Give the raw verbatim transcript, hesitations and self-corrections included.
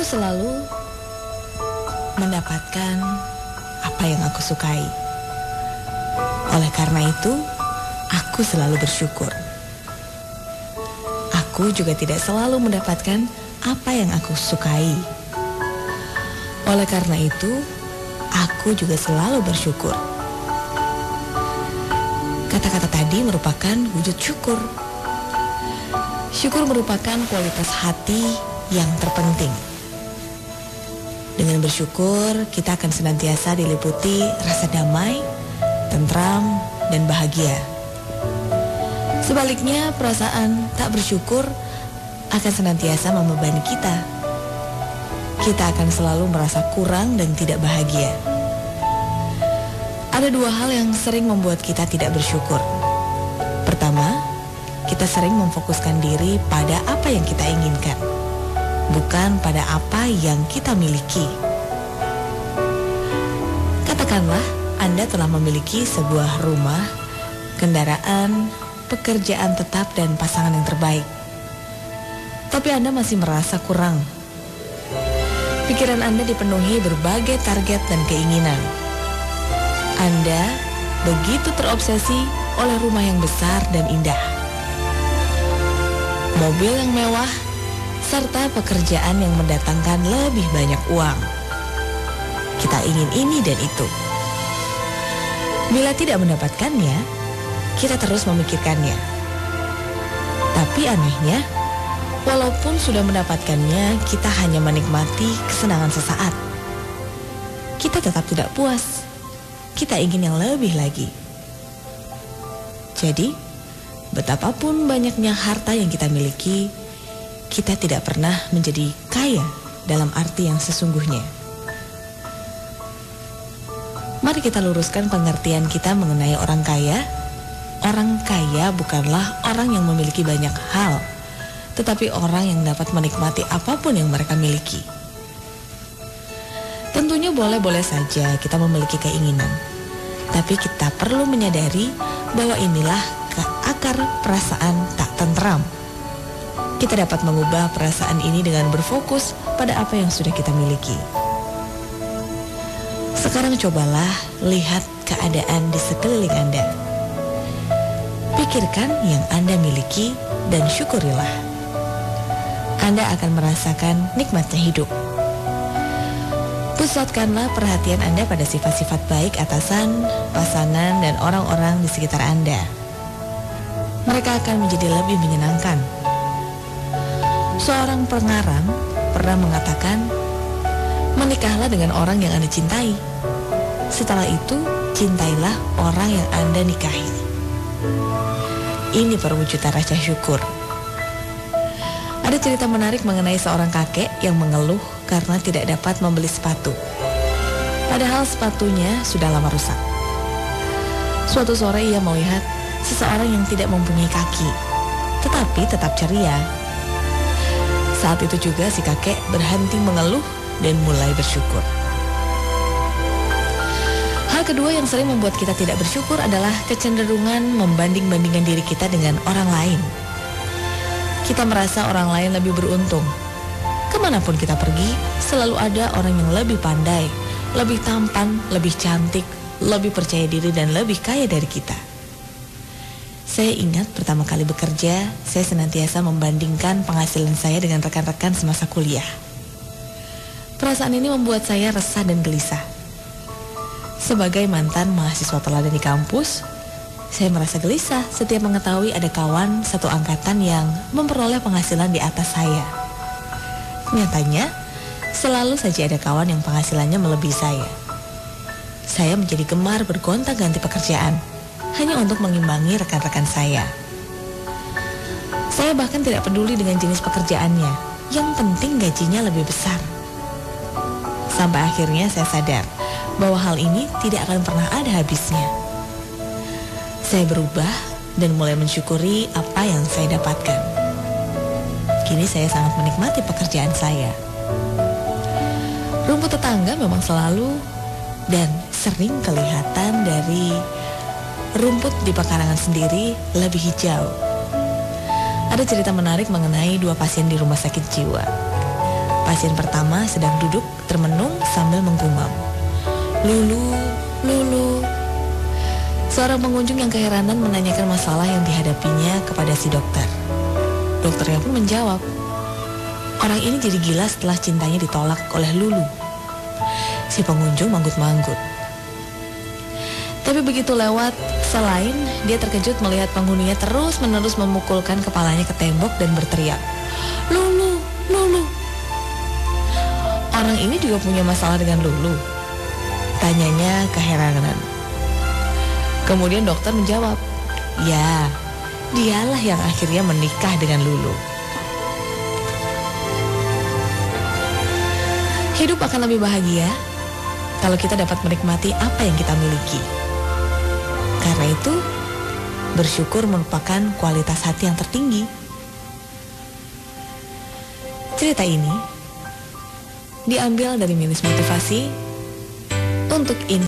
selalu mendapatkan apa yang aku sukai. Oleh karena itu, aku selalu bersyukur. Aku juga tidak selalu mendapatkan apa yang aku sukai. Oleh karena itu, aku juga selalu bersyukur. Kata-kata tadi merupakan wujud syukur. Syukur merupakan kualitas hati yang terpenting. Dengan bersyukur, kita akan senantiasa diliputi rasa damai, tentram, dan bahagia. Sebaliknya, perasaan tak bersyukur akan senantiasa membebani kita. Kita akan selalu merasa kurang dan tidak bahagia. Ada dua hal yang sering membuat kita tidak bersyukur. Pertama, kita sering memfokuskan diri pada apa yang kita inginkan, bukan pada apa yang kita miliki. Katakanlah Anda telah memiliki sebuah rumah, kendaraan, pekerjaan tetap, dan pasangan yang terbaik. Tapi Anda masih merasa kurang. Pikiran Anda dipenuhi berbagai target dan keinginan. Anda begitu terobsesi oleh rumah yang besar dan indah, mobil yang mewah, serta pekerjaan yang mendatangkan lebih banyak uang. Kita ingin ini dan itu. Bila tidak mendapatkannya, kita terus memikirkannya. Tapi anehnya, walaupun sudah mendapatkannya, kita hanya menikmati kesenangan sesaat. Kita tetap tidak puas. Kita ingin yang lebih lagi. Jadi, betapapun banyaknya harta yang kita miliki, kita tidak pernah menjadi kaya dalam arti yang sesungguhnya. Mari kita luruskan pengertian kita mengenai orang kaya. Orang kaya bukanlah orang yang memiliki banyak hal, tetapi orang yang dapat menikmati apapun yang mereka miliki. Tentunya boleh-boleh saja kita memiliki keinginan, tapi kita perlu menyadari bahwa inilah ke akar perasaan tak tentram. Kita dapat mengubah perasaan ini dengan berfokus pada apa yang sudah kita miliki. Sekarang cobalah lihat keadaan di sekeliling Anda. Pikirkan yang Anda miliki dan syukurilah. Anda akan merasakan nikmatnya hidup. Pusatkanlah perhatian Anda pada sifat-sifat baik atasan, pasangan, dan orang-orang di sekitar Anda. Mereka akan menjadi lebih menyenangkan. Seorang pengarang pernah mengatakan, menikahlah dengan orang yang Anda cintai. Setelah itu, cintailah orang yang Anda nikahi. Ini perwujudan rasa syukur. Ada cerita menarik mengenai seorang kakek yang mengeluh karena tidak dapat membeli sepatu. Padahal sepatunya sudah lama rusak. Suatu sore ia melihat seseorang yang tidak mempunyai kaki, tetapi tetap ceria. Saat itu juga si kakek berhenti mengeluh dan mulai bersyukur. Hal kedua yang sering membuat kita tidak bersyukur adalah kecenderungan membanding-bandingkan diri kita dengan orang lain. Kita merasa orang lain lebih beruntung. Kemanapun kita pergi, selalu ada orang yang lebih pandai, lebih tampan, lebih cantik, lebih percaya diri, dan lebih kaya dari kita. Saya ingat pertama kali bekerja, saya senantiasa membandingkan penghasilan saya dengan rekan-rekan semasa kuliah. Perasaan ini membuat saya resah dan gelisah. Sebagai mantan mahasiswa teladan di kampus, saya merasa gelisah setiap mengetahui ada kawan satu angkatan yang memperoleh penghasilan di atas saya. Nyatanya, selalu saja ada kawan yang penghasilannya melebihi saya. Saya menjadi gemar bergonta-ganti pekerjaan, hanya untuk mengimbangi rekan-rekan saya. Saya bahkan tidak peduli dengan jenis pekerjaannya, yang penting gajinya lebih besar. Sampai akhirnya saya sadar bahwa hal ini tidak akan pernah ada habisnya. Saya berubah dan mulai mensyukuri apa yang saya dapatkan. Kini saya sangat menikmati pekerjaan saya. Rumput tetangga memang selalu dan sering kelihatan dari rumput di pekarangan sendiri lebih hijau. Ada cerita menarik mengenai dua pasien di rumah sakit jiwa. Pasien pertama sedang duduk termenung sambil menggumam, "Lulu, Lulu." Seorang pengunjung yang keheranan menanyakan masalah yang dihadapinya kepada si dokter. Dokternya pun menjawab, orang ini jadi gila setelah cintanya ditolak oleh Lulu. Si pengunjung manggut-manggut. Tapi begitu lewat selain, dia terkejut melihat penghuninya terus-menerus memukulkan kepalanya ke tembok dan berteriak, "Lulu, Lulu." Orang ini juga punya masalah dengan Lulu? Tanyanya keheranan. Kemudian dokter menjawab, "Ya, dialah yang akhirnya menikah dengan Lulu." Hidup akan lebih bahagia kalau kita dapat menikmati apa yang kita miliki. Karena itu, bersyukur merupakan kualitas hati yang tertinggi. Cerita ini diambil dari Milis Motivasi untuk ini.